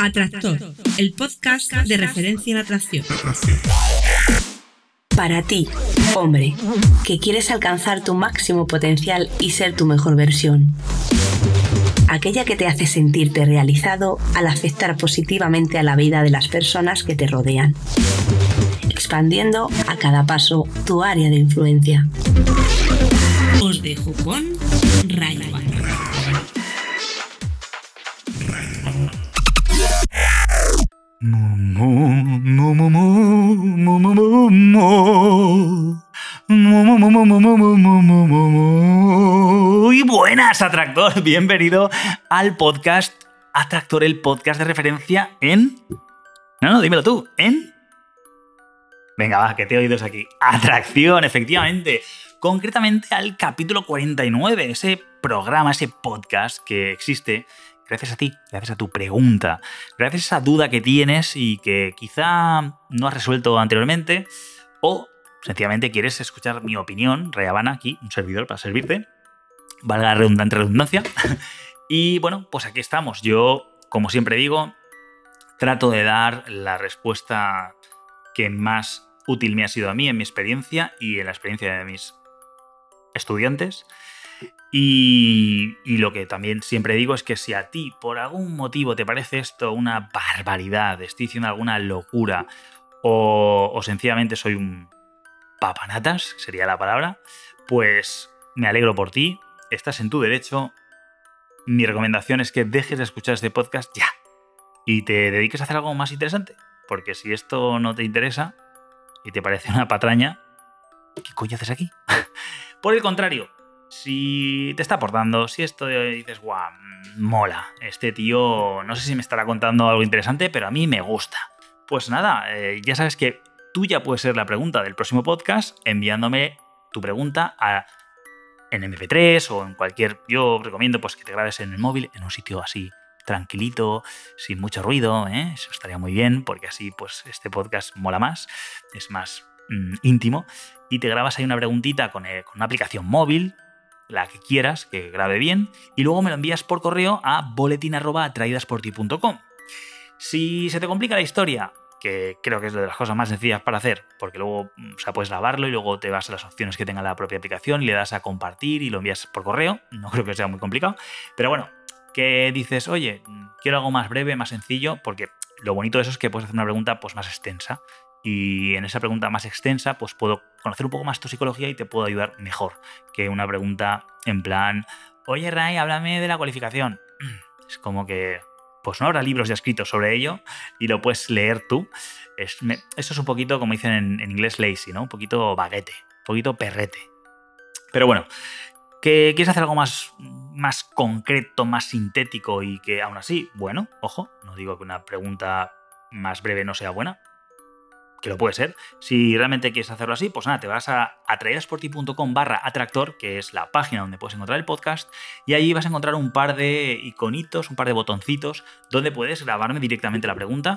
Atractor, el podcast de referencia en atracción. Para ti, hombre, que quieres alcanzar tu máximo potencial y ser tu mejor versión. Aquella que te hace sentirte realizado al afectar positivamente a la vida de las personas que te rodean, expandiendo a cada paso tu área de influencia. Os dejo con Rayban. Muy buenas, Atractor. Bienvenido al podcast Atractor, el podcast de referencia en... No, dímelo tú. ¿En? Venga, va, que te he oído aquí. Atracción, efectivamente. Concretamente al capítulo 49, ese programa, ese podcast que existe gracias a ti, gracias a tu pregunta, gracias a esa duda que tienes y que quizá no has resuelto anteriormente, o sencillamente quieres escuchar mi opinión, Rayabana, aquí, un servidor para servirte, valga la redundancia. Y bueno, pues aquí estamos. Yo, como siempre digo, trato de dar la respuesta que más útil me ha sido a mí en mi experiencia y en la experiencia de mis estudiantes. Y lo que también siempre digo es que si a ti por algún motivo te parece esto una barbaridad, estoy diciendo alguna locura o sencillamente soy un papanatas, sería la palabra, pues me alegro por ti, estás en tu derecho. Mi recomendación es que dejes de escuchar este podcast ya y te dediques a hacer algo más interesante, porque si esto no te interesa y te parece una patraña, ¿qué coño haces aquí? Por el contrario, si te está aportando, si esto dices, guau, mola, este tío no sé si me estará contando algo interesante, pero a mí me gusta. Pues nada, ya sabes que tú ya puedes ser la pregunta del próximo podcast enviándome tu pregunta en MP3 o en cualquier... Yo recomiendo pues que te grabes en el móvil, en un sitio así tranquilito, sin mucho ruido, ¿eh? Eso estaría muy bien, porque así pues este podcast mola más, es más íntimo, y te grabas ahí una preguntita con una aplicación móvil, la que quieras, que grabe bien, y luego me lo envías por correo a boletin@atraidasporti.com. Si se te complica la historia, que creo que es de las cosas más sencillas para hacer, porque luego puedes grabarlo y luego te vas a las opciones que tenga la propia aplicación y le das a compartir y lo envías por correo, no creo que sea muy complicado, pero bueno, que dices, oye, quiero algo más breve, más sencillo, porque lo bonito de eso es que puedes hacer una pregunta pues más extensa. Y en esa pregunta más extensa, pues puedo conocer un poco más tu psicología y te puedo ayudar mejor que una pregunta en plan, oye Ray, háblame de la cualificación. Es como que, pues no habrá libros ya escritos sobre ello y lo puedes leer tú. Eso es un poquito, como dicen en inglés, lazy, ¿no? Un poquito baguete, un poquito perrete. Pero bueno, que quieres hacer algo más concreto, más sintético y que aún así, bueno, ojo, no digo que una pregunta más breve no sea buena, que lo puede ser. Si realmente quieres hacerlo así, pues nada, te vas a atraidasporti.com/atractor, que es la página donde puedes encontrar el podcast, y allí vas a encontrar un par de iconitos, un par de botoncitos, donde puedes grabarme directamente la pregunta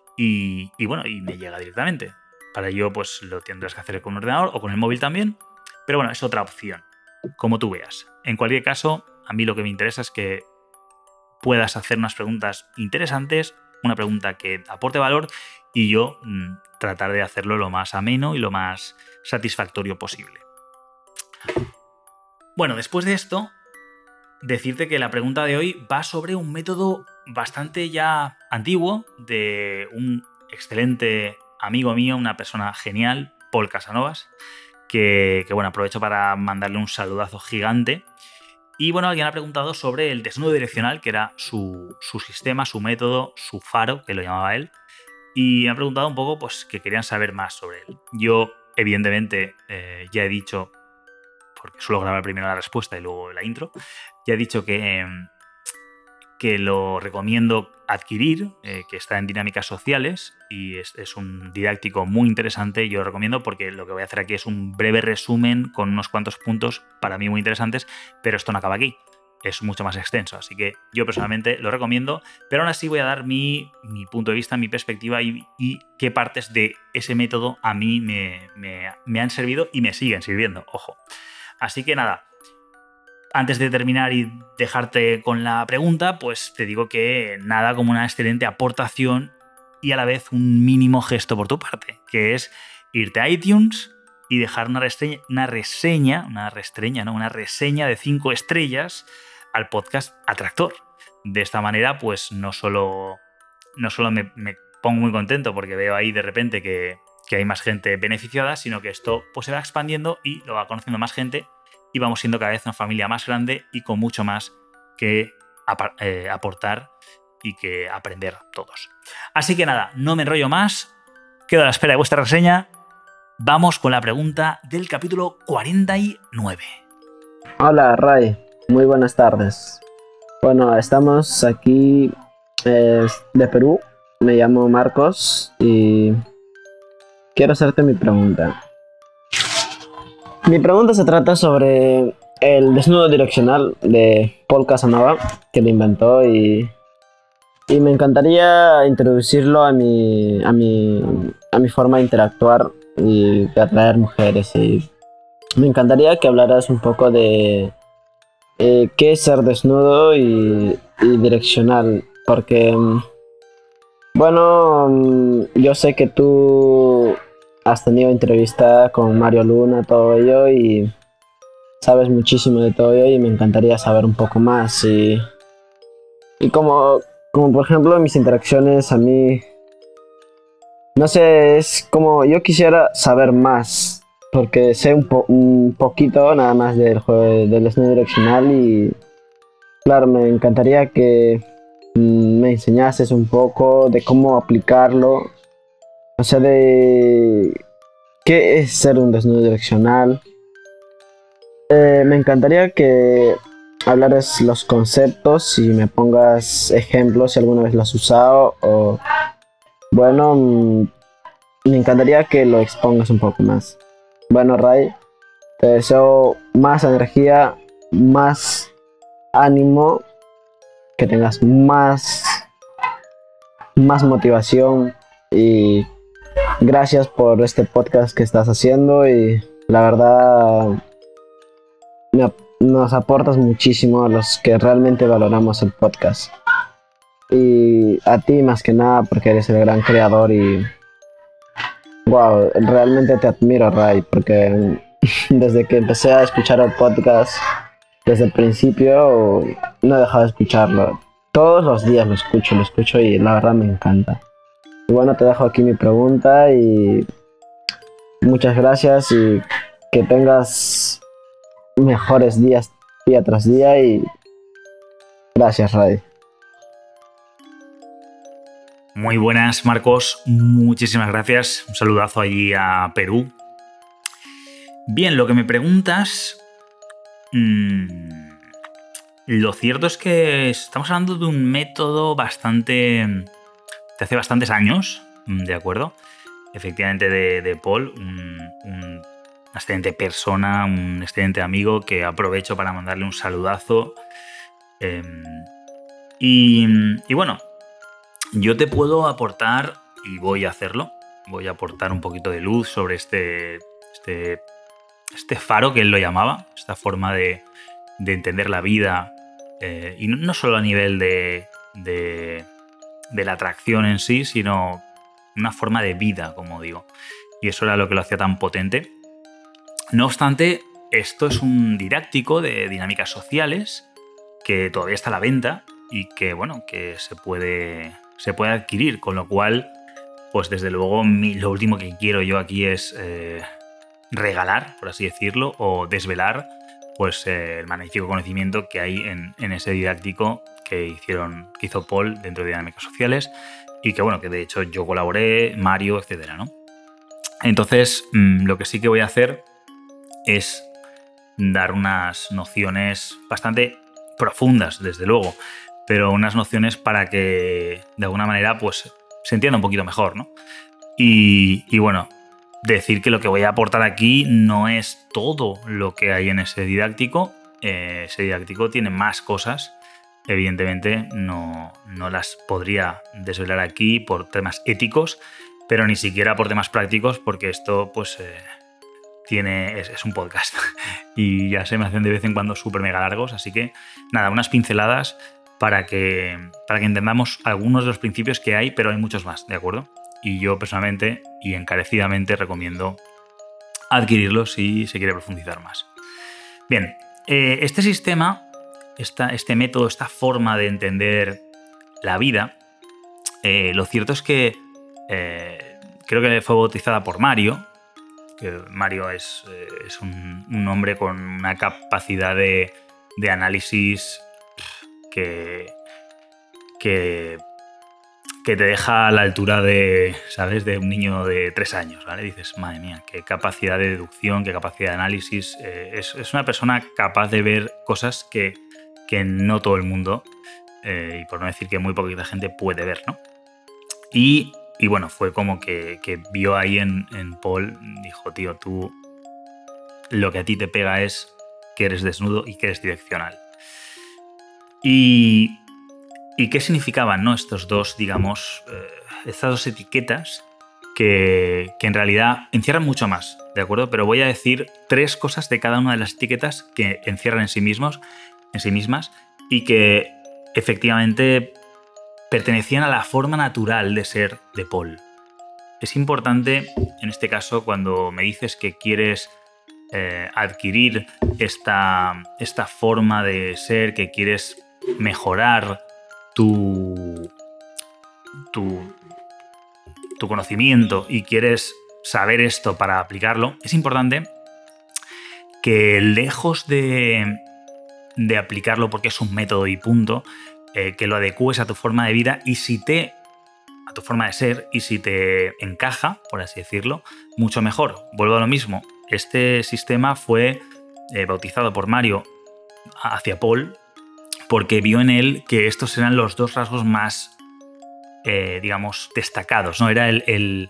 y bueno, y me llega directamente. Para ello, pues lo tendrás que hacer con un ordenador o con el móvil también, pero bueno, es otra opción, como tú veas. En cualquier caso, a mí lo que me interesa es que puedas hacer unas preguntas interesantes, una pregunta que aporte valor y yo tratar de hacerlo lo más ameno y lo más satisfactorio posible. Bueno, después de esto, decirte que la pregunta de hoy va sobre un método bastante ya antiguo de un excelente amigo mío, una persona genial, Paul Casanovas, que bueno, aprovecho para mandarle un saludazo gigante. Y bueno, alguien ha preguntado sobre el desnudo direccional, que era su sistema, su método, su faro, que lo llamaba él. Y me han preguntado un poco pues, que querían saber más sobre él. Yo, evidentemente, ya he dicho, porque suelo grabar primero la respuesta y luego la intro, ya he dicho que lo recomiendo adquirir, que está en Dinámicas Sociales y es un didáctico muy interesante. Yo lo recomiendo porque lo que voy a hacer aquí es un breve resumen con unos cuantos puntos para mí muy interesantes, pero esto no acaba aquí. Es mucho más extenso, así que yo personalmente lo recomiendo, pero aún así voy a dar mi punto de vista, mi perspectiva y qué partes de ese método a mí me han servido y me siguen sirviendo, ojo. Así que nada, antes de terminar y dejarte con la pregunta, pues te digo que nada como una excelente aportación y a la vez un mínimo gesto por tu parte, que es irte a iTunes y dejar una reseña de 5 estrellas al podcast Atractor. De esta manera, pues no solo me pongo muy contento porque veo ahí de repente que hay más gente beneficiada, sino que esto pues se va expandiendo y lo va conociendo más gente y vamos siendo cada vez una familia más grande y con mucho más que aportar y que aprender todos. Así que nada, no me enrollo más, quedo a la espera de vuestra reseña. Vamos con la pregunta del capítulo 49. Hola Ray, muy buenas tardes. Bueno, estamos aquí de Perú, me llamo Marcos y quiero hacerte mi pregunta. Mi pregunta se trata sobre el desnudo direccional de Paul Casanova, que lo inventó y me encantaría introducirlo a mi forma de interactuar y de atraer mujeres. Y me encantaría que hablaras un poco de qué es ser desnudo y direccional, porque bueno, yo sé que tú has tenido entrevista con Mario Luna, todo ello, y sabes muchísimo de todo ello y me encantaría saber un poco más. Y como por ejemplo en mis interacciones a mí, no sé, es como yo quisiera saber más, porque sé un poquito nada más del juego del desnudo direccional y claro, me encantaría que me enseñases un poco de cómo aplicarlo, o sea, de qué es ser un desnudo direccional. Me encantaría que hablaras los conceptos y me pongas ejemplos si alguna vez lo has usado o bueno, me encantaría que lo expongas un poco más. Bueno, Ray, te deseo más energía, más ánimo, que tengas más motivación y gracias por este podcast que estás haciendo y la verdad nos aportas muchísimo a los que realmente valoramos el podcast. Y a ti más que nada porque eres el gran creador y wow, realmente te admiro, Ray, porque desde que empecé a escuchar el podcast, desde el principio no he dejado de escucharlo. Todos los días lo escucho y la verdad me encanta. Y bueno, te dejo aquí mi pregunta y muchas gracias y que tengas mejores días día tras día y gracias, Ray. Muy buenas, Marcos. Muchísimas gracias. Un saludazo allí a Perú. Bien, lo que me preguntas... lo cierto es que estamos hablando de un método de hace bastantes años, ¿de acuerdo? Efectivamente de Paul, una excelente persona, un excelente amigo que aprovecho para mandarle un saludazo. Y bueno, yo te puedo aportar, y voy a hacerlo, voy a aportar un poquito de luz sobre este faro que él lo llamaba, esta forma de entender la vida, y no solo a nivel de la atracción en sí, sino una forma de vida, como digo. Y eso era lo que lo hacía tan potente. No obstante, esto es un didáctico de dinámicas sociales que todavía está a la venta y que, bueno, que se puede adquirir, con lo cual, pues desde luego lo último que quiero yo aquí es regalar, por así decirlo, o desvelar pues el magnífico conocimiento que hay en ese didáctico que hizo Paul dentro de dinámicas sociales y que, bueno, que de hecho yo colaboré, Mario, etcétera, ¿no? Entonces, lo que sí que voy a hacer es dar unas nociones bastante profundas, desde luego, pero unas nociones para que de alguna manera pues se entienda un poquito mejor, ¿no? Y bueno, decir que lo que voy a aportar aquí no es todo lo que hay en ese didáctico. Ese didáctico tiene más cosas. Evidentemente no las podría desvelar aquí por temas éticos, pero ni siquiera por temas prácticos, porque esto pues es un podcast y ya se me hacen de vez en cuando súper mega largos, así que nada, unas pinceladas para que entendamos algunos de los principios que hay, pero hay muchos más, ¿de acuerdo? Y yo personalmente y encarecidamente recomiendo adquirirlos si se quiere profundizar más. Bien, este sistema, este método, esta forma de entender la vida, lo cierto es que creo que fue bautizada por Mario, que Mario es un hombre con una capacidad de análisis que te deja a la altura de, ¿sabes?, de un niño de 3 años, ¿vale? Dices, madre mía, qué capacidad de deducción, qué capacidad de análisis. Es una persona capaz de ver cosas que no todo el mundo, y por no decir que muy poquita gente, puede ver, ¿no? Y bueno, fue como que vio ahí en Paul, dijo, tío, tú lo que a ti te pega es que eres desnudo y que eres direccional. ¿Y qué significaban, ¿no?, estos dos, digamos, estas dos etiquetas que en realidad encierran mucho más, ¿de acuerdo? Pero voy a decir 3 cosas de cada una de las etiquetas que encierran en sí mismas, y que efectivamente pertenecían a la forma natural de ser de Paul. Es importante, en este caso, cuando me dices que quieres adquirir esta forma de ser, que quieres mejorar tu conocimiento y quieres saber esto para aplicarlo, es importante que, lejos de aplicarlo porque es un método y punto, que lo adecues a tu forma de vida a tu forma de ser, y si te encaja, por así decirlo, mucho mejor. Vuelvo a lo mismo. Este sistema fue bautizado por Mario hacia Paul porque vio en él que estos eran los 2 rasgos más, digamos, destacados, ¿no? Era el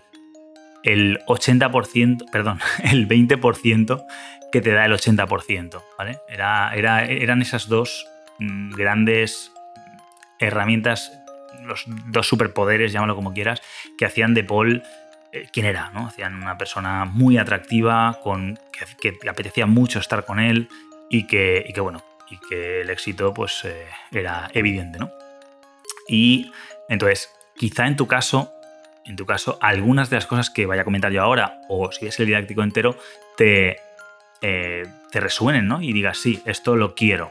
80%, perdón, el 20% que te da el 80%, ¿vale? Eran esas 2 grandes herramientas, los 2 superpoderes, llámalo como quieras, que hacían de Paul quien era, ¿no? Hacían una persona muy atractiva, que apetecía mucho estar con él y que el éxito pues era evidente, ¿no? Y entonces, quizá en tu caso, algunas de las cosas que vaya a comentar yo ahora, o si es el didáctico entero, te resuenen, ¿no? Y digas, sí, esto lo quiero.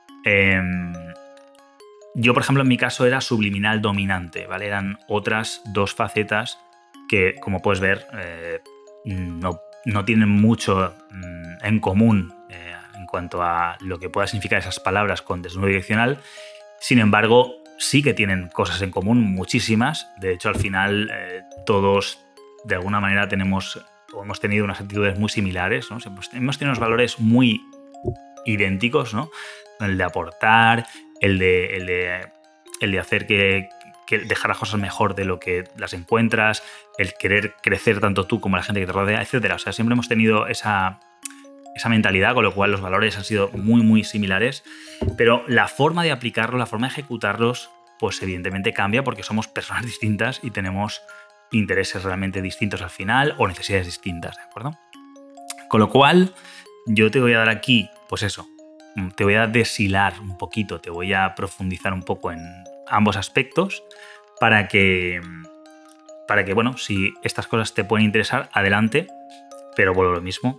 Yo, por ejemplo, en mi caso era subliminal dominante, ¿vale? Eran otras 2 facetas que, como puedes ver, no tienen mucho en común en cuanto a lo que pueda significar esas palabras con desnudo direccional. Sin embargo, sí que tienen cosas en común, muchísimas. De hecho, al final, todos, de alguna manera, hemos tenido unas actitudes muy similares, ¿no? Hemos tenido unos valores muy idénticos, ¿no? El de aportar, el de hacer que dejar las cosas mejor de lo que las encuentras, el querer crecer tanto tú como la gente que te rodea, etcétera. O sea, siempre hemos tenido esa mentalidad, con lo cual los valores han sido muy, muy similares, pero la forma de aplicarlos, la forma de ejecutarlos, pues evidentemente cambia porque somos personas distintas y tenemos intereses realmente distintos al final o necesidades distintas, ¿de acuerdo? Con lo cual, yo te voy a dar aquí, pues eso, te voy a deshilar un poquito, te voy a profundizar un poco en ambos aspectos para que bueno, si estas cosas te pueden interesar, adelante, pero vuelvo a lo mismo,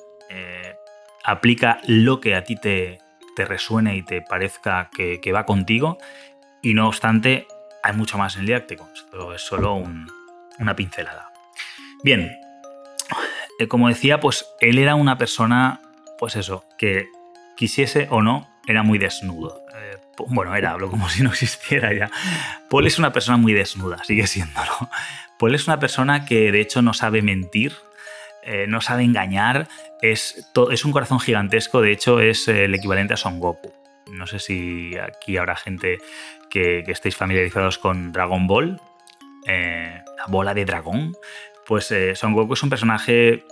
aplica lo que a ti te resuene y te parezca que va contigo, y no obstante, hay mucho más en el didáctico. Esto es solo una pincelada. Bien, como decía, pues él era una persona, pues eso, que quisiese o no, era muy desnudo. Bueno, hablo como si no existiera ya. Paul es una persona muy desnuda, sigue siéndolo. Paul es una persona que de hecho no sabe mentir, no sabe engañar, es un corazón gigantesco, de hecho es el equivalente a Son Goku. No sé si aquí habrá gente que estéis familiarizados con Dragon Ball, la bola de dragón. Pues Son Goku es un personaje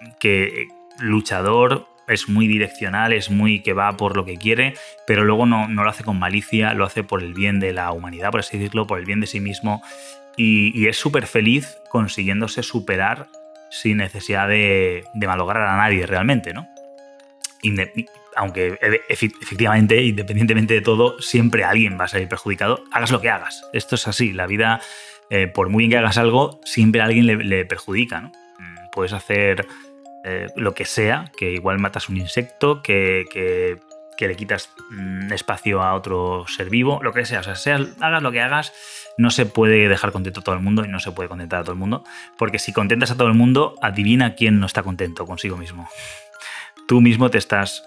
luchador, es muy direccional, es muy que va por lo que quiere, pero luego no lo hace con malicia, lo hace por el bien de la humanidad, por así decirlo, por el bien de sí mismo, y es súper feliz consiguiéndose superar sin necesidad de malograr a nadie realmente, ¿no? Aunque efectivamente, independientemente de todo, siempre alguien va a salir perjudicado, hagas lo que hagas. Esto es así, la vida, por muy bien que hagas algo, siempre a alguien le perjudica, ¿no? Puedes hacer lo que sea, que igual matas un insecto, que le quitas espacio a otro ser vivo, lo que sea. O sea, hagas lo que hagas, no se puede dejar contento a todo el mundo y no se puede contentar a todo el mundo, porque si contentas a todo el mundo, adivina quién no está contento consigo mismo. Tú mismo te estás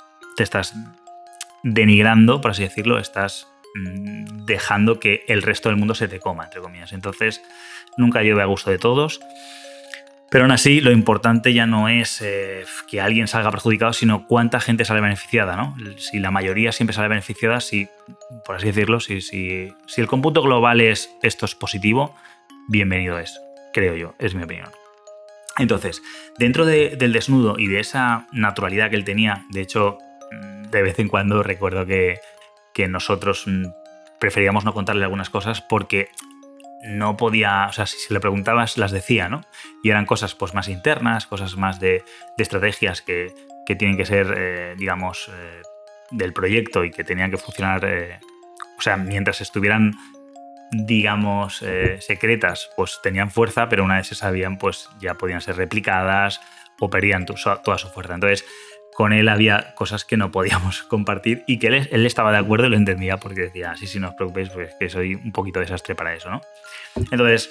denigrando, por así decirlo, estás dejando que el resto del mundo se te coma, entre comillas. Entonces, nunca llueve a gusto de todos. Pero aún así, lo importante ya no es que alguien salga perjudicado, sino cuánta gente sale beneficiada, ¿no? Si la mayoría siempre sale beneficiada, si, por así decirlo, si el cómputo global es esto es positivo, bienvenido es, creo yo, es mi opinión. Entonces, dentro del desnudo y de esa naturalidad que él tenía, de hecho, de vez en cuando recuerdo que nosotros preferíamos no contarle algunas cosas porque no podía, o sea, si se le preguntabas las decía, ¿no? Y eran cosas pues más internas, cosas más de estrategias que tienen que ser, digamos, del proyecto y que tenían que funcionar, o sea, mientras estuvieran, digamos, secretas, pues tenían fuerza, pero una vez se sabían, pues ya podían ser replicadas o perdían toda su fuerza. Entonces, con él había cosas que no podíamos compartir y que él estaba de acuerdo y lo entendía porque decía, sí, no os preocupéis, pues que soy un poquito desastre para eso, ¿no? Entonces,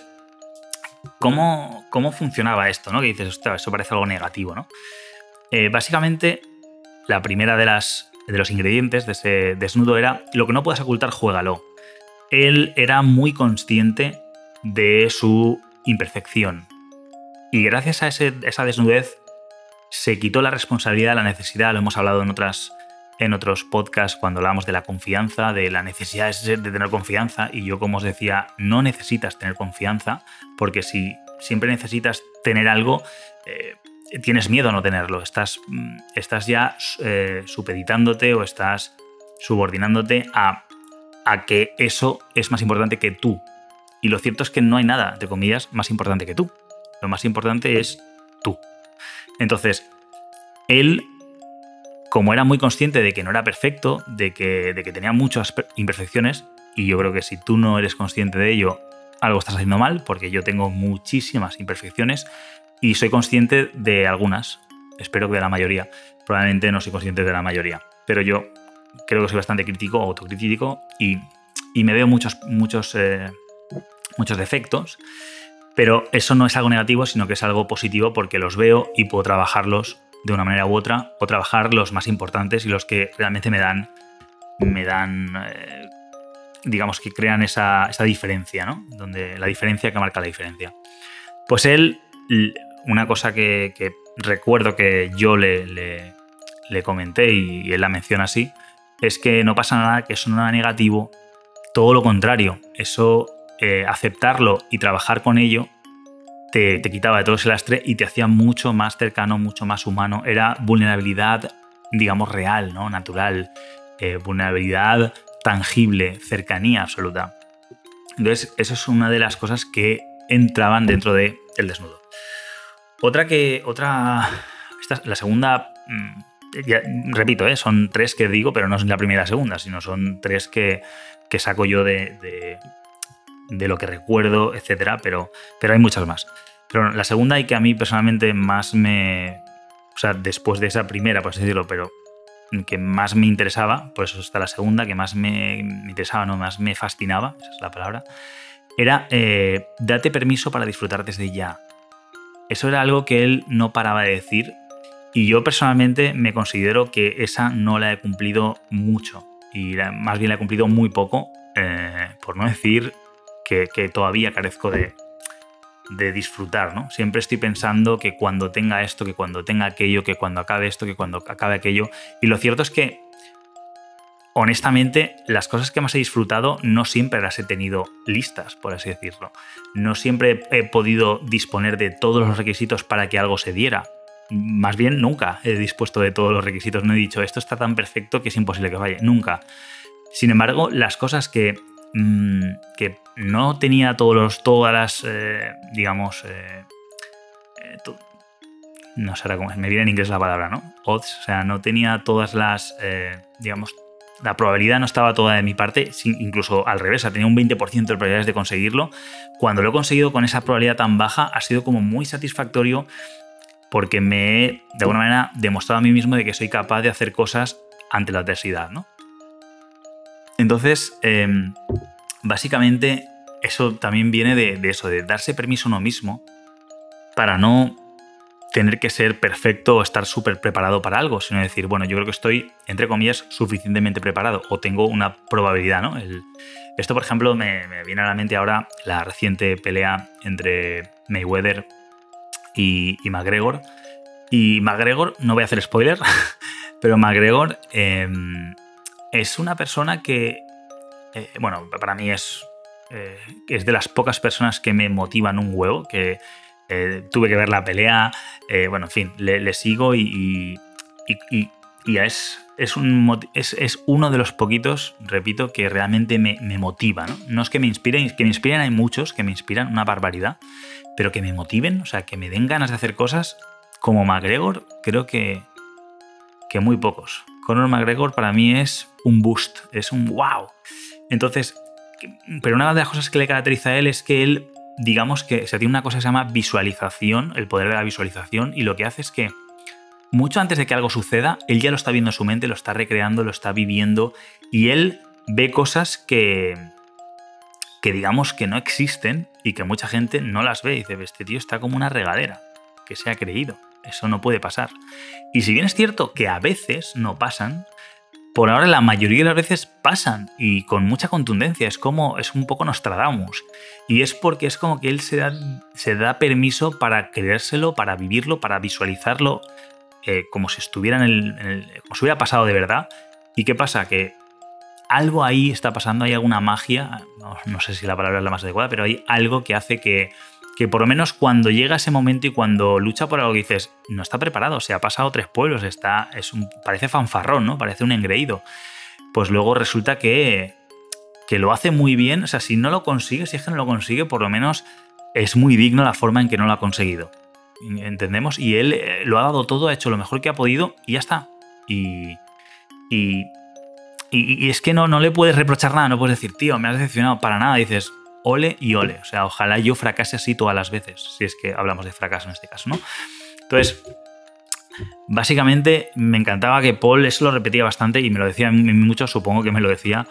¿cómo funcionaba esto, ¿no? Que dices, ostras, eso parece algo negativo, ¿no? Básicamente, la primera de los ingredientes de ese desnudo era lo que no puedas ocultar, juégalo. Él era muy consciente de su imperfección y gracias a esa desnudez se quitó la responsabilidad, la necesidad, lo hemos hablado en otros podcasts cuando hablábamos de la confianza, de la necesidad de tener confianza, y yo, como os decía, no necesitas tener confianza, porque si siempre necesitas tener algo, tienes miedo a no tenerlo, estás ya supeditándote o estás subordinándote a que eso es más importante que tú. Y lo cierto es que no hay nada, entre comillas, más importante que tú. Lo más importante es tú. Entonces, él, como era muy consciente de que no era perfecto, de que tenía muchas imperfecciones, y yo creo que si tú no eres consciente de ello, algo estás haciendo mal, porque yo tengo muchísimas imperfecciones y soy consciente de algunas, espero que de la mayoría. Probablemente no soy consciente de la mayoría, pero yo creo que soy bastante crítico, autocrítico, y me veo muchos defectos. Pero eso no es algo negativo, sino que es algo positivo porque los veo y puedo trabajarlos de una manera u otra, o trabajar los más importantes y los que realmente me dan digamos, que crean esa diferencia, ¿no? Donde la diferencia que marca la diferencia. Pues él, una cosa que recuerdo que yo le comenté y él la menciona así, es que no pasa nada, que eso no era negativo, todo lo contrario, eso... aceptarlo y trabajar con ello te quitaba de todo ese lastre y te hacía mucho más cercano, mucho más humano. Era vulnerabilidad, digamos, real, ¿no? Natural, vulnerabilidad tangible, cercanía absoluta. Entonces, eso es una de las cosas que entraban dentro del desnudo. La segunda, ya, repito, son 3 que digo, pero no es la primera y la segunda, sino son 3 que saco yo de lo que recuerdo, etcétera, pero hay muchas más. Pero la segunda, y que a mí personalmente más o sea, después de esa primera, por así decirlo, pero que más me interesaba, por eso está la segunda, que más me interesaba, no, más me fascinaba, esa es la palabra, era date permiso para disfrutar desde ya. Eso era algo que él no paraba de decir, y yo personalmente me considero que esa no la he cumplido mucho, y más bien la he cumplido muy poco, por no decir que todavía carezco de disfrutar, ¿no? Siempre estoy pensando que cuando tenga esto, que cuando tenga aquello, que cuando acabe esto, que cuando acabe aquello. Y lo cierto es que, honestamente, las cosas que más he disfrutado no siempre las he tenido listas, por así decirlo. No siempre he podido disponer de todos los requisitos para que algo se diera. Más bien, nunca he dispuesto de todos los requisitos. No he dicho, esto está tan perfecto que es imposible que falle. Nunca. Sin embargo, las cosas que no tenía todas las, digamos, no sé ahora cómo me viene en inglés la palabra, ¿no? Odds, o sea, no tenía todas las, digamos, la probabilidad no estaba toda de mi parte, incluso al revés, tenía un 20% de probabilidades de conseguirlo. Cuando lo he conseguido con esa probabilidad tan baja, ha sido como muy satisfactorio porque me he, de alguna manera, demostrado a mí mismo de que soy capaz de hacer cosas ante la adversidad, ¿no? Entonces, básicamente, eso también viene de eso, de darse permiso a uno mismo para no tener que ser perfecto o estar súper preparado para algo, sino decir, bueno, yo creo que estoy, entre comillas, suficientemente preparado o tengo una probabilidad, ¿no? Esto, por ejemplo, me viene a la mente ahora la reciente pelea entre Mayweather y McGregor. Y McGregor, no voy a hacer spoiler, pero McGregor es una persona que, bueno, para mí es de las pocas personas que me motivan un huevo, que tuve que ver la pelea, bueno, en fin, le sigo y es uno de los poquitos, repito, que realmente me motiva, ¿no? No es que me inspiren, que me inspiren hay muchos, que me inspiran una barbaridad, pero que me motiven, o sea, que me den ganas de hacer cosas como McGregor, creo que muy pocos. Conor McGregor para mí es un boost, es un wow. Entonces, pero una de las cosas que le caracteriza a él es que él, digamos que tiene una cosa que se llama visualización, el poder de la visualización, y lo que hace es que mucho antes de que algo suceda, él ya lo está viendo en su mente, lo está recreando, lo está viviendo, y él ve cosas que digamos que no existen y que mucha gente no las ve y dice, este tío está como una regadera, que se ha creído, eso no puede pasar. Y si bien es cierto que a veces no pasan, por ahora la mayoría de las veces pasan y con mucha contundencia, es un poco Nostradamus, y es porque es como que él se da permiso para creérselo, para vivirlo, para visualizarlo, como si estuviera como si hubiera pasado de verdad. ¿Y qué pasa? Que algo ahí está pasando, hay alguna magia, no sé si la palabra es la más adecuada, pero hay algo que hace que por lo menos cuando llega ese momento y cuando lucha por algo que dices, no está preparado, se ha pasado 3 pueblos, parece fanfarrón, ¿no? Parece un engreído. Pues luego resulta que lo hace muy bien, o sea, si no lo consigue, si es que no lo consigue, por lo menos es muy digno la forma en que no lo ha conseguido. ¿Entendemos? Y él lo ha dado todo, ha hecho lo mejor que ha podido y ya está. Y es que no le puedes reprochar nada, no puedes decir, tío, me has decepcionado para nada. Dices, ole y ole. O sea, ojalá yo fracase así todas las veces, si es que hablamos de fracaso en este caso, ¿no? Entonces, básicamente me encantaba que Paul eso lo repetía bastante y me lo decía mucho, supongo que me lo decía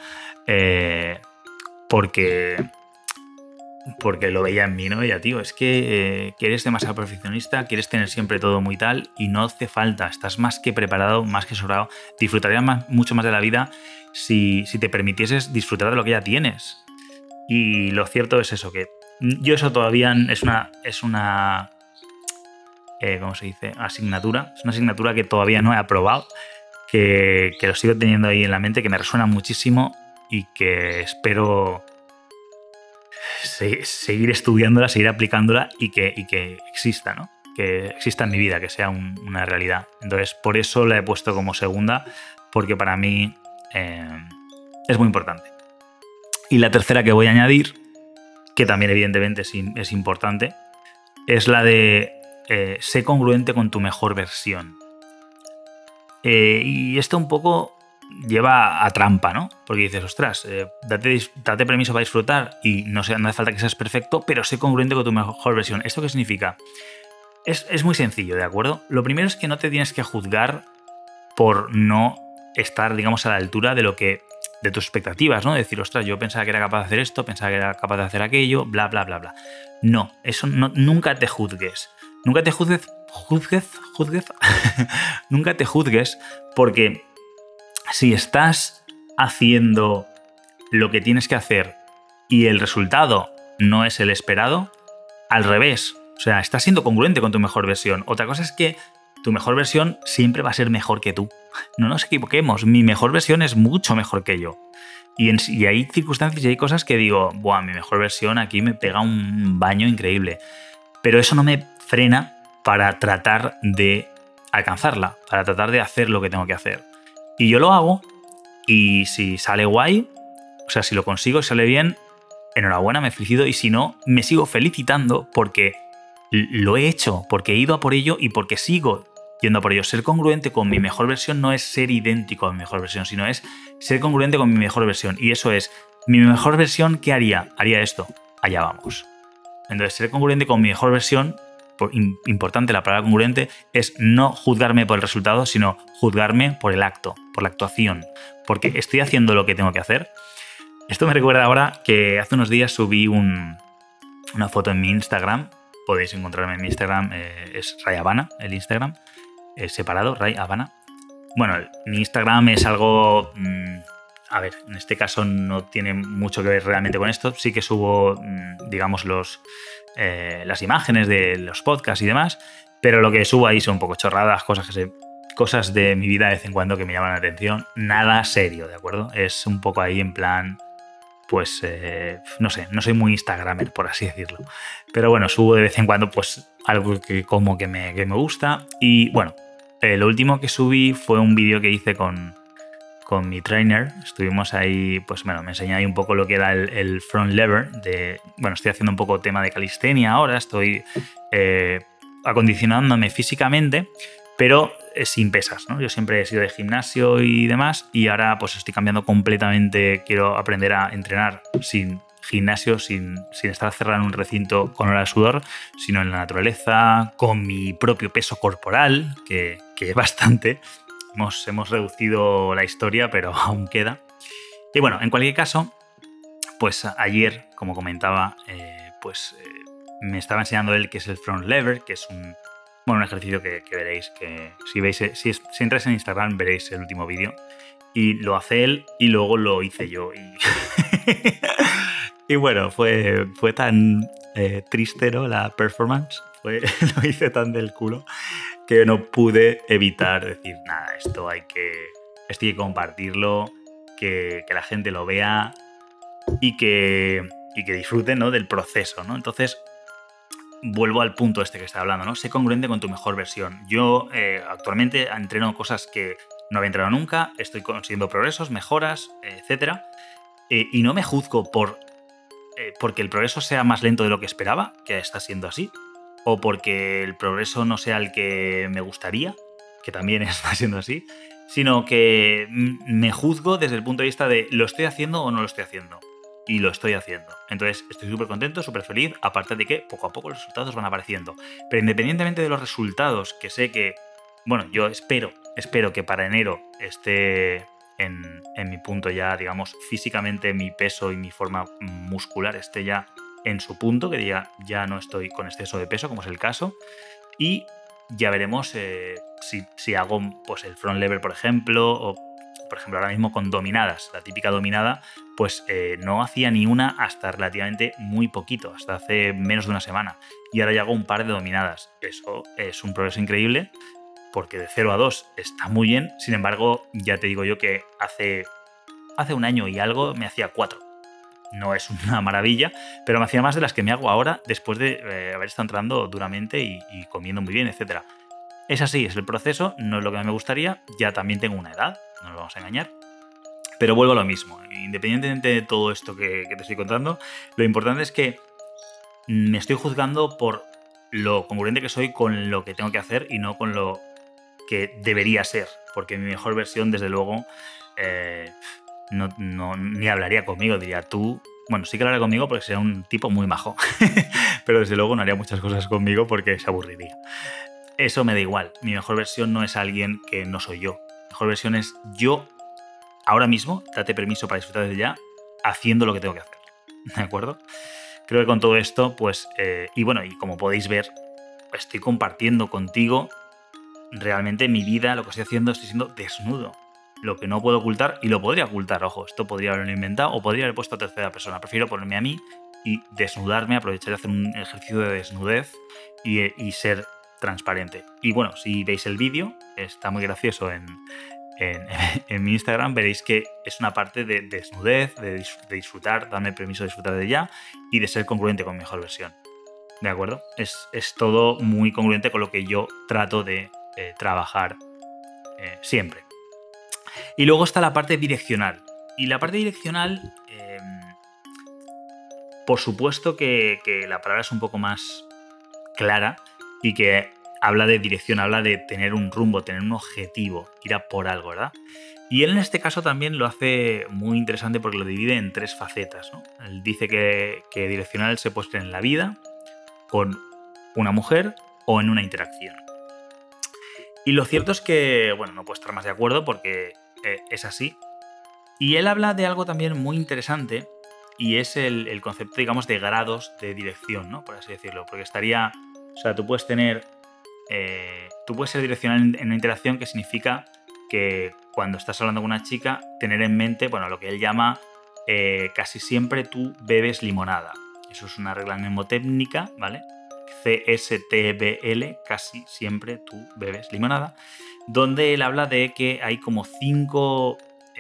porque lo veía en mí, ¿no? Ya, tío, es que eres demasiado perfeccionista, quieres tener siempre todo muy tal y no hace falta, estás más que preparado, más que sobrado, disfrutarías mucho más de la vida si te permitieses disfrutar de lo que ya tienes. Y lo cierto es eso, que yo eso todavía es una ¿cómo se dice? Asignatura. Es una asignatura que todavía no he aprobado, que lo sigo teniendo ahí en la mente, que me resuena muchísimo y que espero seguir estudiándola, seguir aplicándola y que exista, ¿no? Que exista en mi vida, que sea una realidad. Entonces, por eso la he puesto como segunda, porque para mí es muy importante. Y la tercera que voy a añadir, que también evidentemente es importante, es la de sé congruente con tu mejor versión. Y esto un poco lleva a trampa, ¿no? Porque dices, ostras, date permiso para disfrutar y no hace falta que seas perfecto, pero sé congruente con tu mejor versión. ¿Esto qué significa? Es muy sencillo, ¿de acuerdo? Lo primero es que no te tienes que juzgar por no estar, digamos, a la altura de tus expectativas, ¿no? Decir, ostras, yo pensaba que era capaz de hacer esto, pensaba que era capaz de hacer aquello, bla, bla, bla, bla. No, eso no, nunca te juzgues. Nunca te juzgues. Nunca te juzgues, porque si estás haciendo lo que tienes que hacer y el resultado no es el esperado, al revés. O sea, estás siendo congruente con tu mejor versión. Otra cosa es que tu mejor versión siempre va a ser mejor que tú. No nos equivoquemos, mi mejor versión es mucho mejor que yo. Y hay circunstancias y hay cosas que digo, buah, mi mejor versión aquí me pega un baño increíble. Pero eso no me frena para tratar de alcanzarla, para tratar de hacer lo que tengo que hacer. Y yo lo hago, y si sale guay, o sea, si lo consigo, si sale bien, enhorabuena, me felicito, y si no, me sigo felicitando porque lo he hecho porque he ido a por ello y porque sigo yendo a por ello. Ser congruente con mi mejor versión no es ser idéntico a mi mejor versión, sino es ser congruente con mi mejor versión. Y eso es, mi mejor versión, ¿qué haría? Haría esto. Allá vamos. Entonces, ser congruente con mi mejor versión, importante la palabra congruente, es no juzgarme por el resultado, sino juzgarme por el acto, por la actuación. Porque estoy haciendo lo que tengo que hacer. Esto me recuerda ahora que hace unos días subí una foto en mi Instagram. Podéis encontrarme en mi Instagram, es Ray Habana, el Instagram. Separado, Ray Habana. Bueno, mi Instagram es algo... a ver, en este caso no tiene mucho que ver realmente con esto. Sí que subo, digamos, las imágenes de los podcasts y demás, pero lo que subo ahí son un poco chorradas, cosas de mi vida de vez en cuando que me llaman la atención. Nada serio, ¿de acuerdo? Es un poco ahí en plan... Pues, no sé, no soy muy instagramer, por así decirlo. Pero bueno, subo de vez en cuando pues algo que como que me gusta. Y bueno, lo último que subí fue un vídeo que hice con mi trainer. Estuvimos ahí, pues bueno, me enseñó ahí un poco lo que era el front lever. Bueno, estoy haciendo un poco tema de calistenia ahora, estoy acondicionándome físicamente, pero sin pesas, ¿no? Yo siempre he sido de gimnasio y demás, y ahora pues estoy cambiando completamente. Quiero aprender a entrenar sin gimnasio, sin estar cerrado en un recinto con hora de sudor, sino en la naturaleza, con mi propio peso corporal, que es bastante. Hemos reducido la historia, pero aún queda. Y bueno, en cualquier caso, pues ayer, como comentaba, me estaba enseñando él que es el front lever, que es un ejercicio que veréis, que si entráis en Instagram veréis el último vídeo. Y lo hace él y luego lo hice yo. Y bueno, fue tan triste, ¿no? La performance. Lo hice tan del culo que no pude evitar decir, nada, esto hay que compartirlo, que la gente lo vea y que disfruten, ¿no? Del proceso, ¿no? Entonces, vuelvo al punto este que estaba hablando, ¿no? Sé congruente con tu mejor versión. Yo actualmente entreno cosas que no había entrenado nunca, estoy consiguiendo progresos, mejoras, etc. Y no me juzgo porque el progreso sea más lento de lo que esperaba, que está siendo así, o porque el progreso no sea el que me gustaría, que también está siendo así, sino que me juzgo desde el punto de vista de ¿lo estoy haciendo o no lo estoy haciendo? Y lo estoy haciendo. Entonces estoy súper contento, súper feliz, aparte de que poco a poco los resultados van apareciendo. Pero independientemente de los resultados, que sé que, bueno, yo espero que para enero esté en mi punto ya, digamos, físicamente mi peso y mi forma muscular esté ya en su punto, que ya no estoy con exceso de peso, como es el caso, y ya veremos si hago pues el front lever, por ejemplo, o por ejemplo ahora mismo con dominadas, la típica dominada, pues no hacía ni una hasta relativamente muy poquito, hasta hace menos de una semana, y ahora ya hago un par de dominadas. Eso es un progreso increíble, porque de 0 a 2 está muy bien. Sin embargo, ya te digo yo que hace un año y algo me hacía 4. No es una maravilla, pero me hacía más de las que me hago ahora después de haber estado entrando duramente y comiendo muy bien, etc. Es así, es el proceso, no es lo que me gustaría. Ya también tengo una edad, no nos vamos a engañar. Pero vuelvo a lo mismo. Independientemente de todo esto que te estoy contando, lo importante es que me estoy juzgando por lo congruente que soy con lo que tengo que hacer y no con lo que debería ser. Porque mi mejor versión, desde luego, no ni hablaría conmigo, diría tú. Bueno, sí que hablaría conmigo porque sería un tipo muy majo. Pero desde luego no haría muchas cosas conmigo porque se aburriría. Eso me da igual. Mi mejor versión no es alguien que no soy yo. Mi mejor versión es yo ahora mismo, date permiso para disfrutar desde ya, haciendo lo que tengo que hacer. ¿De acuerdo? Creo que con todo esto, pues, y bueno, y como podéis ver, estoy compartiendo contigo realmente mi vida, lo que estoy haciendo, estoy siendo desnudo. Lo que no puedo ocultar, y lo podría ocultar, ojo, esto podría haberlo inventado o podría haber puesto a tercera persona. Prefiero ponerme a mí y desnudarme, aprovechar de hacer un ejercicio de desnudez y ser transparente. Y bueno, si veis el vídeo, está muy gracioso en mi Instagram, veréis que es una parte de desnudez, de disfrutar, darme permiso de disfrutar de ella y de ser congruente con mi mejor versión. ¿De acuerdo? Es todo muy congruente con lo que yo trato de trabajar siempre. Y luego está la parte direccional. Y la parte direccional, por supuesto que la palabra es un poco más clara y que habla de dirección, habla de tener un rumbo, tener un objetivo, ir a por algo, ¿verdad? Y él en este caso también lo hace muy interesante porque lo divide en 3 facetas, ¿no? Él dice que direccional se puede ser en la vida, con una mujer o en una interacción. Y lo cierto es que, bueno, no puedo estar más de acuerdo porque es así. Y él habla de algo también muy interesante y es el concepto, digamos, de grados de dirección, ¿no? Por así decirlo. Porque estaría, o sea, tú puedes ser direccional en una interacción, que significa que cuando estás hablando con una chica, tener en mente, bueno, lo que él llama casi siempre tú bebes limonada. Eso es una regla mnemotécnica, ¿vale? CSTBL, casi siempre tú bebes limonada, donde él habla de que hay como 5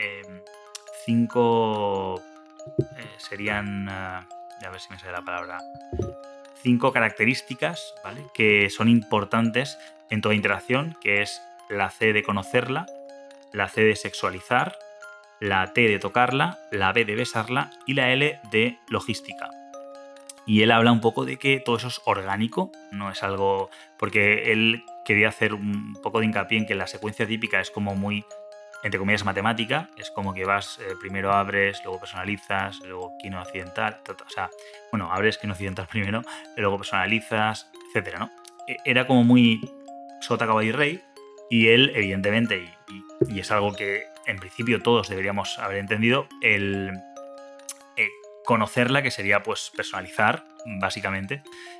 serían, a ver si me sale la palabra, 5 características, ¿vale?, que son importantes en toda interacción, que es la C de conocerla, la C de sexualizar, la T de tocarla, la B de besarla y la L de logística. Y él habla un poco de que todo eso es orgánico, no es algo... Porque él quería hacer un poco de hincapié en que la secuencia típica es como muy, entre comillas, matemática. Es como que vas, primero abres, luego personalizas, luego quino occidental. O sea, bueno, abres quino occidental primero, luego personalizas, etcétera, ¿no? Era como muy sota, caballo y rey. Y él, evidentemente, y es algo que en principio todos deberíamos haber entendido, el conocerla, que sería pues personalizar, básicamente,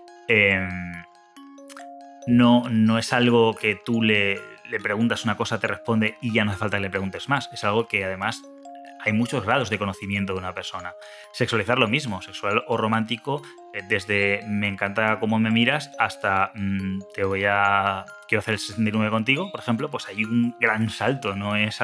no es algo que tú le preguntas una cosa, te responde y ya no hace falta que le preguntes más. Es algo que además hay muchos grados de conocimiento de una persona. Sexualizar lo mismo, sexual o romántico, desde me encanta cómo me miras hasta quiero hacer el 69 contigo, por ejemplo, pues hay un gran salto, no es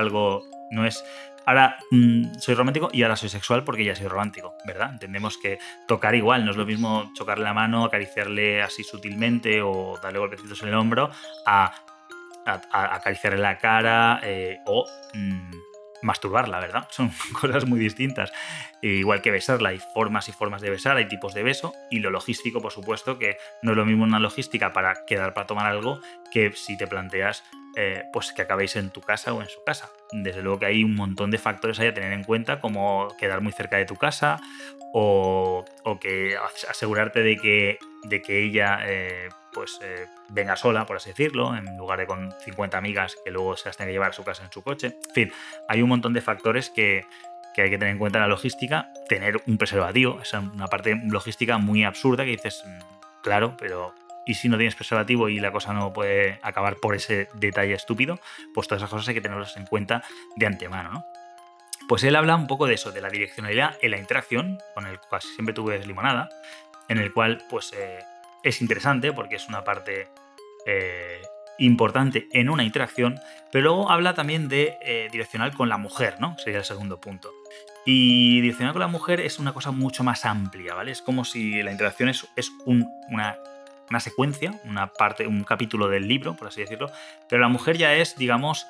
ahora soy romántico y ahora soy sexual porque ya soy romántico, ¿verdad? Entendemos que tocar igual, no es lo mismo chocarle la mano, acariciarle así sutilmente o darle golpecitos en el hombro a acariciarle la cara o masturbarla, ¿verdad? Son cosas muy distintas. Igual que besarla, hay formas y formas de besar, hay tipos de beso, y lo logístico, por supuesto, que no es lo mismo una logística para quedar para tomar algo que si te planteas pues que acabéis en tu casa o en su casa. Desde luego que hay un montón de factores ahí a tener en cuenta, como quedar muy cerca de tu casa o que asegurarte de que ella venga sola, por así decirlo, en lugar de con 50 amigas que luego se las tenga que llevar a su casa en su coche. En fin, hay un montón de factores que hay que tener en cuenta en la logística. Tener un preservativo es una parte logística muy absurda que dices, claro, pero ¿y si no tienes preservativo y la cosa no puede acabar por ese detalle estúpido? Pues todas esas cosas hay que tenerlas en cuenta de antemano, ¿no? Pues él habla un poco de eso, de la direccionalidad en la interacción, con el cual siempre tú ves limonada, en el cual pues es interesante porque es una parte importante en una interacción, pero luego habla también de direccional con la mujer, ¿no? Sería el segundo punto. Y direccional con la mujer es una cosa mucho más amplia, ¿vale? Es como si la interacción es una secuencia, una parte, un capítulo del libro, por así decirlo, pero la mujer ya es, digamos,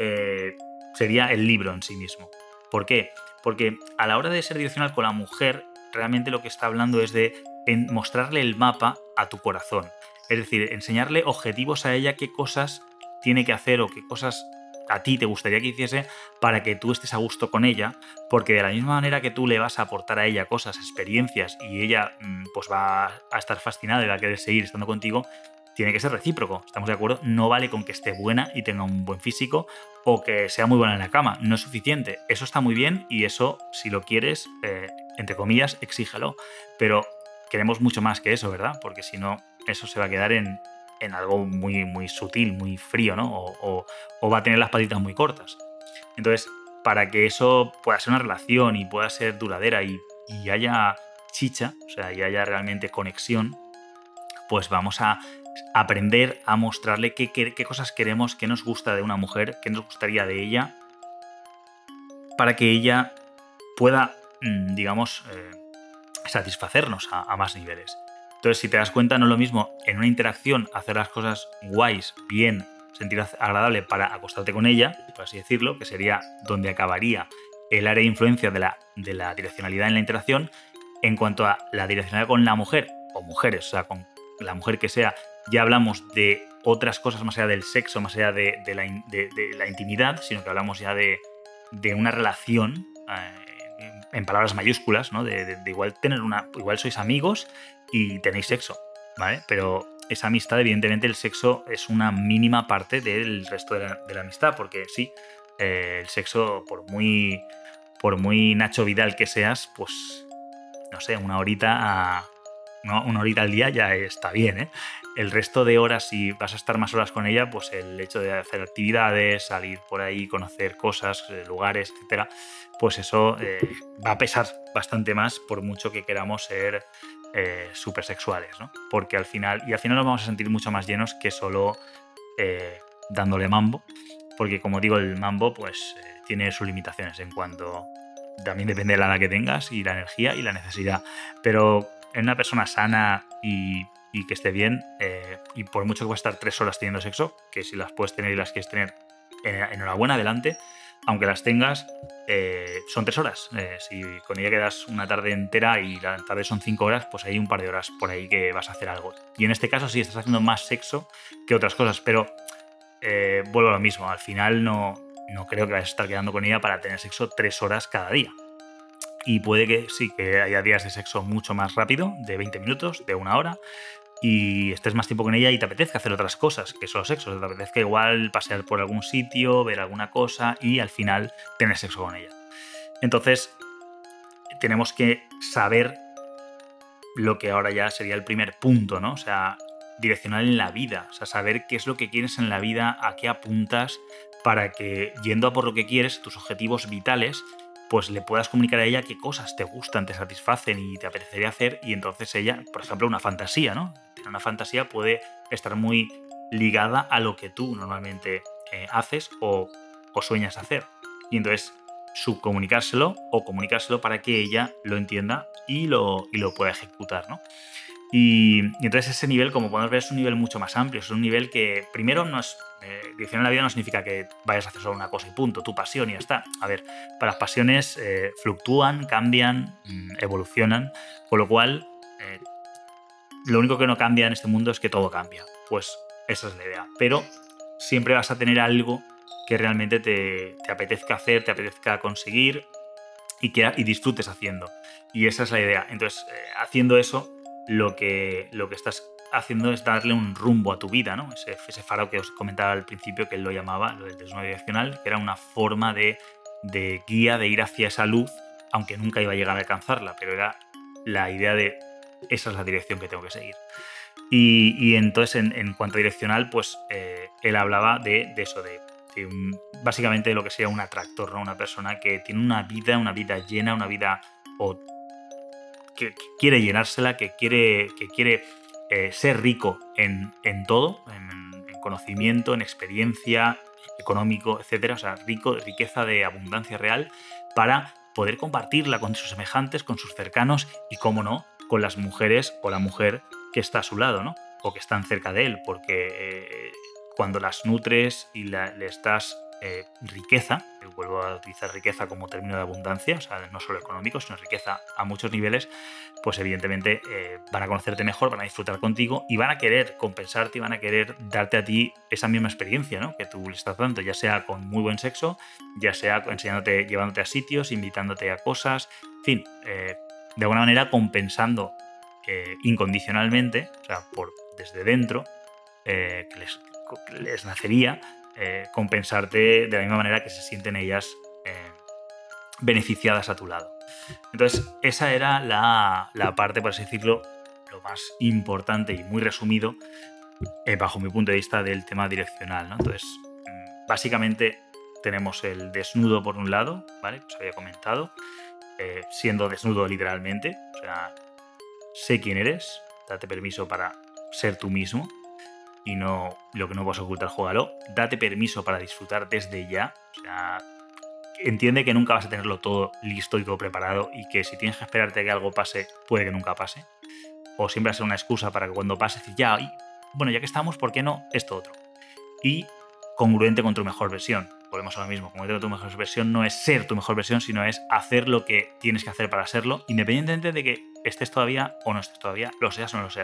sería el libro en sí mismo. ¿Por qué? Porque a la hora de ser direccional con la mujer, realmente lo que está hablando es de mostrarle el mapa a tu corazón. Es decir, enseñarle objetivos a ella, qué cosas tiene que hacer o qué cosas a ti te gustaría que hiciese para que tú estés a gusto con ella, porque de la misma manera que tú le vas a aportar a ella cosas, experiencias, y ella pues va a estar fascinada y va a querer seguir estando contigo, tiene que ser recíproco, ¿estamos de acuerdo? No vale con que esté buena y tenga un buen físico o que sea muy buena en la cama, no es suficiente. Eso está muy bien y eso, si lo quieres, entre comillas, exígelo, pero queremos mucho más que eso, ¿verdad? Porque si no, eso se va a quedar en algo muy, muy sutil, muy frío, ¿no? O va a tener las patitas muy cortas. Entonces, para que eso pueda ser una relación y pueda ser duradera y haya chicha, o sea, y haya realmente conexión, pues vamos a aprender a mostrarle qué cosas queremos, qué nos gusta de una mujer, qué nos gustaría de ella, para que ella pueda, digamos, satisfacernos a más niveles. Entonces, si te das cuenta, no es lo mismo en una interacción hacer las cosas guays, bien, sentir agradable para acostarte con ella, por así decirlo, que sería donde acabaría el área de influencia de la direccionalidad en la interacción. En cuanto a la direccionalidad con la mujer o mujeres, o sea, con la mujer que sea, ya hablamos de otras cosas más allá del sexo, más allá de la intimidad, sino que hablamos ya de una relación, en palabras mayúsculas, ¿no? De igual igual sois amigos y tenéis sexo, ¿vale? Pero esa amistad, evidentemente, el sexo es una mínima parte del resto de la amistad, porque sí, el sexo, por muy Nacho Vidal que seas, pues, no sé, una horita al día ya está bien, ¿eh? El resto de horas, si vas a estar más horas con ella, pues el hecho de hacer actividades, salir por ahí, conocer cosas, lugares, etcétera, pues eso va a pesar bastante más, por mucho que queramos ser súper sexuales, ¿no? Porque al final nos vamos a sentir mucho más llenos que solo dándole mambo, porque como digo, el mambo pues tiene sus limitaciones en cuanto... También depende de la edad que tengas y la energía y la necesidad, pero en una persona sana y que esté bien, y por mucho que vas a estar 3 horas teniendo sexo, que si las puedes tener y las quieres tener, enhorabuena, adelante. Aunque las tengas, son 3 horas. Si con ella quedas una tarde entera y la tarde son 5 horas, pues hay un par de horas por ahí que vas a hacer algo. Y en este caso sí estás haciendo más sexo que otras cosas, pero vuelvo a lo mismo. Al final no creo que vayas a estar quedando con ella para tener sexo 3 horas cada día. Y puede que sí, que haya días de sexo mucho más rápido, de 20 minutos, de 1 hora, y estés más tiempo con ella y te apetezca hacer otras cosas que solo sexo. Te apetezca igual pasear por algún sitio, ver alguna cosa y al final tener sexo con ella. Entonces, tenemos que saber lo que ahora ya sería el primer punto, ¿no? O sea, direccional en la vida. O sea, saber qué es lo que quieres en la vida, a qué apuntas, para que, yendo a por lo que quieres, tus objetivos vitales, pues le puedas comunicar a ella qué cosas te gustan, te satisfacen y te apetecería hacer, y entonces ella, por ejemplo, una fantasía, ¿no? Una fantasía puede estar muy ligada a lo que tú normalmente haces o sueñas hacer. Y entonces subcomunicárselo o comunicárselo para que ella lo entienda y lo pueda ejecutar, ¿no? Y entonces ese nivel, como podemos ver, es un nivel mucho más amplio. Es un nivel que, primero, dirección en la vida no significa que vayas a hacer solo una cosa y punto, tu pasión y ya está. A ver, para las pasiones fluctúan, cambian, evolucionan, con lo cual lo único que no cambia en este mundo es que todo cambia. Pues esa es la idea. Pero siempre vas a tener algo que realmente te apetezca hacer, te apetezca conseguir y disfrutes haciendo. Y esa es la idea. Entonces, haciendo eso, lo que estás haciendo es darle un rumbo a tu vida, ¿no? Ese faro que os comentaba al principio, que él lo llamaba, lo del desnudo direccional, que era una forma de guía, de ir hacia esa luz, aunque nunca iba a llegar a alcanzarla, pero era la idea de esa es la dirección que tengo que seguir. Y entonces, en cuanto a direccional, pues él hablaba de eso, básicamente de lo que sería un atractor, ¿no? Una persona que tiene una vida llena, una vida que quiere llenársela, que quiere ser rico en todo, en conocimiento, en experiencia, económico, etcétera. O sea, riqueza de abundancia real para poder compartirla con sus semejantes, con sus cercanos y, cómo no, con las mujeres o la mujer que está a su lado, ¿no? O que están cerca de él, porque cuando las nutres y les das riqueza, vuelvo a utilizar riqueza como término de abundancia, o sea, no solo económico, sino riqueza a muchos niveles, pues evidentemente van a conocerte mejor, van a disfrutar contigo y van a querer compensarte y van a querer darte a ti esa misma experiencia, ¿no? Que tú le estás dando, ya sea con muy buen sexo, ya sea enseñándote, llevándote a sitios, invitándote a cosas, en fin, de alguna manera compensando incondicionalmente, o sea, desde dentro, que les nacería compensarte de la misma manera que se sienten ellas beneficiadas a tu lado. Entonces, esa era la parte, por así decirlo, lo más importante y muy resumido, bajo mi punto de vista, del tema direccional, ¿no? Entonces, básicamente tenemos el desnudo por un lado, ¿vale? Que os había comentado, siendo desnudo literalmente, o sea, sé quién eres, date permiso para ser tú mismo, y no lo que no vas a ocultar, juégalo. Date permiso para disfrutar desde ya. O sea, entiende que nunca vas a tenerlo todo listo y todo preparado y que si tienes que esperarte a que algo pase, puede que nunca pase. O siempre va a ser una excusa para que cuando pase, decir, ya que estamos, ¿por qué no esto otro? Y congruente con tu mejor versión. Volvemos a lo mismo. Congruente con tu mejor versión no es ser tu mejor versión, sino es hacer lo que tienes que hacer para serlo, independientemente de que estés todavía o no estés todavía, lo seas o no lo seas.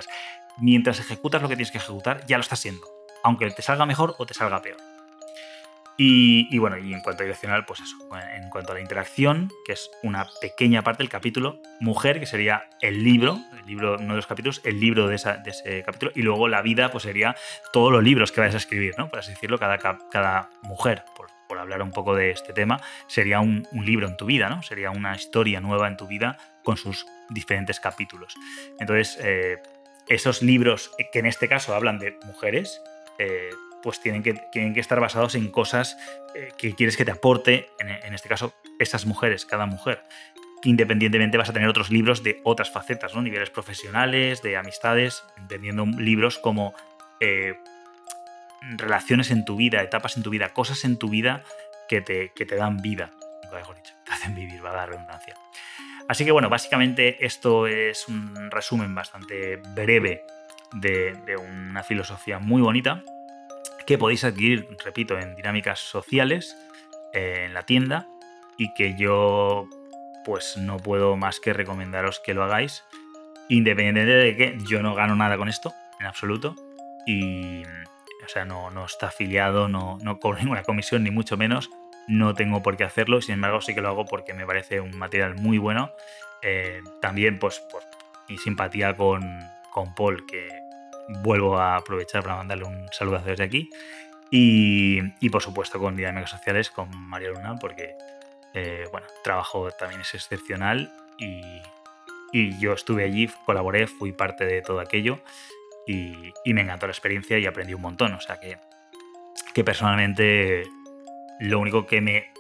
mientras ejecutas lo que tienes que ejecutar, ya lo estás siendo, aunque te salga mejor o te salga peor. Y bueno, y en cuanto a direccional, pues eso, en cuanto a la interacción, que es una pequeña parte del capítulo, mujer, que sería el libro, uno de los capítulos, el libro de ese capítulo, y luego la vida, pues sería todos los libros que vayas a escribir, ¿no? Por así decirlo, cada mujer, por hablar un poco de este tema, sería un libro en tu vida, ¿no? Sería una historia nueva en tu vida con sus diferentes capítulos. Entonces, esos libros que en este caso hablan de mujeres, pues tienen que estar basados en cosas que quieres que te aporte, en este caso, esas mujeres, cada mujer. Independientemente vas a tener otros libros de otras facetas, ¿no? Niveles profesionales, de amistades, entendiendo libros como relaciones en tu vida, etapas en tu vida, cosas en tu vida que te dan vida, mejor dicho, te hacen vivir, va a dar redundancia. Así que bueno, básicamente esto es un resumen bastante breve de una filosofía muy bonita que podéis adquirir, repito, en Dinámicas Sociales, en la tienda, y que yo pues no puedo más que recomendaros que lo hagáis, independientemente de que yo no gano nada con esto, en absoluto, y o sea, no está afiliado, no cobro ninguna comisión, ni mucho menos, no tengo por qué hacerlo, sin embargo sí que lo hago porque me parece un material muy bueno, también pues por mi simpatía con Paul, que vuelvo a aprovechar para mandarle un saludazo desde aquí, y por supuesto con Dinámicas Sociales, con María Luna, porque bueno, el trabajo también es excepcional y yo estuve allí, colaboré, fui parte de todo aquello y me encantó la experiencia y aprendí un montón, o sea que personalmente lo único que me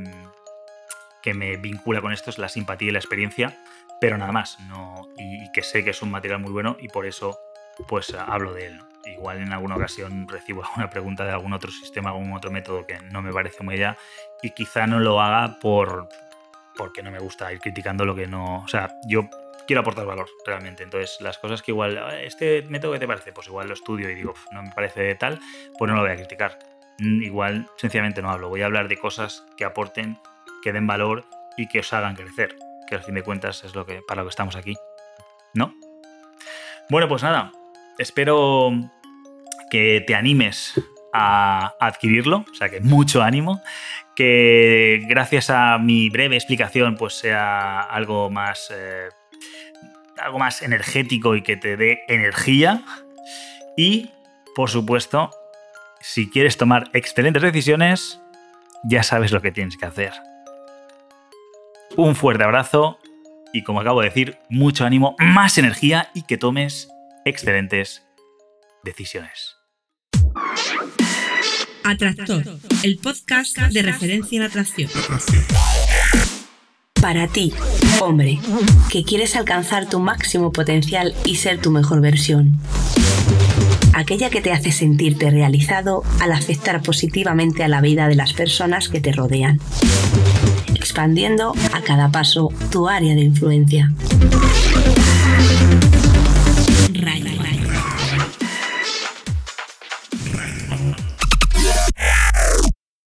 vincula con esto es la simpatía y la experiencia, pero nada más, y que sé que es un material muy bueno y por eso pues hablo de él, ¿no? Igual en alguna ocasión recibo alguna pregunta de algún otro sistema, algún otro método que no me parece muy allá, y quizá no lo haga porque no me gusta ir criticando lo que no... O sea, yo quiero aportar valor realmente, entonces las cosas que igual, ¿este método qué te parece? Pues igual lo estudio y digo, no me parece tal, pues no lo voy a criticar. Igual sencillamente no hablo, voy a hablar de cosas que aporten, que den valor y que os hagan crecer, que al fin de cuentas es para lo que estamos aquí, ¿no? Bueno, pues nada, espero que te animes a adquirirlo, o sea que mucho ánimo, que gracias a mi breve explicación pues sea algo más energético y que te dé energía, y por supuesto, si quieres tomar excelentes decisiones, ya sabes lo que tienes que hacer. Un fuerte abrazo y, como acabo de decir, mucho ánimo, más energía y que tomes excelentes decisiones. Atractor, el podcast de referencia en atracción. Para ti, hombre, que quieres alcanzar tu máximo potencial y ser tu mejor versión. Aquella que te hace sentirte realizado al afectar positivamente a la vida de las personas que te rodean, expandiendo a cada paso tu área de influencia.